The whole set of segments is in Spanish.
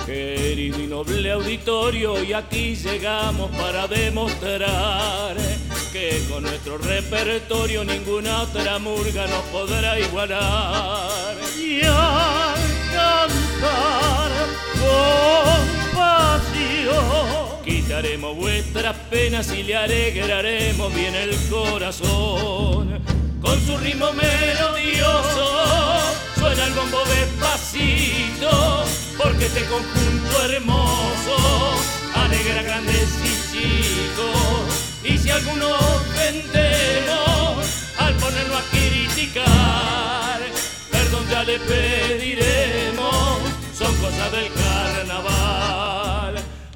Querido y noble auditorio, y aquí llegamos para demostrar que con nuestro repertorio ninguna otra murga nos podrá igualar. Y al cantar con pasión quitaremos vuestras penas y le alegraremos bien el corazón. Con su ritmo melodioso suena el bombo despacito, porque este conjunto hermoso alegra grandes y chicos. Y si alguno ofendemos al ponernos a criticar, perdón ya le pediremos, son cosas del carnaval.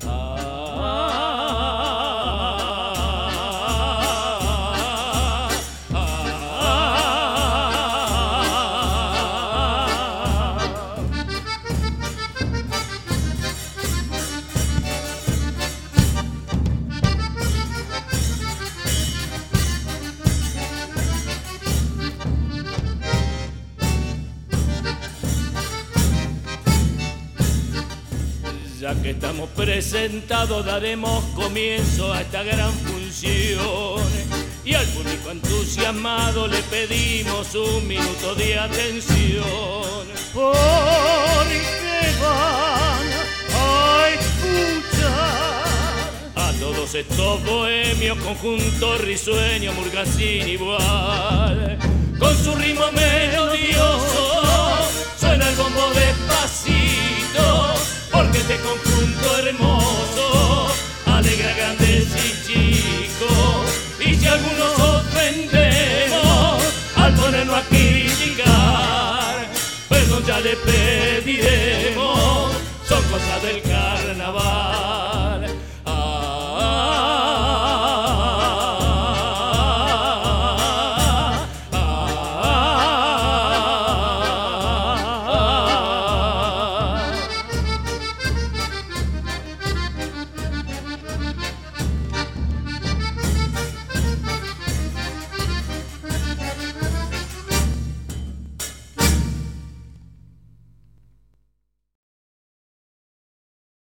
Ya que estamos presentados, daremos comienzo a esta gran función. Y al público entusiasmado le pedimos un minuto de atención. porque van a escuchar A todos estos bohemios, conjunto risueño, murga sin igual. Con su ritmo melodioso suena el bombo despacito, porque este conjunto hermoso alegra grandes y chicos. Y si algunos ofendemos al ponernos a criticar, perdón ya le pedimos,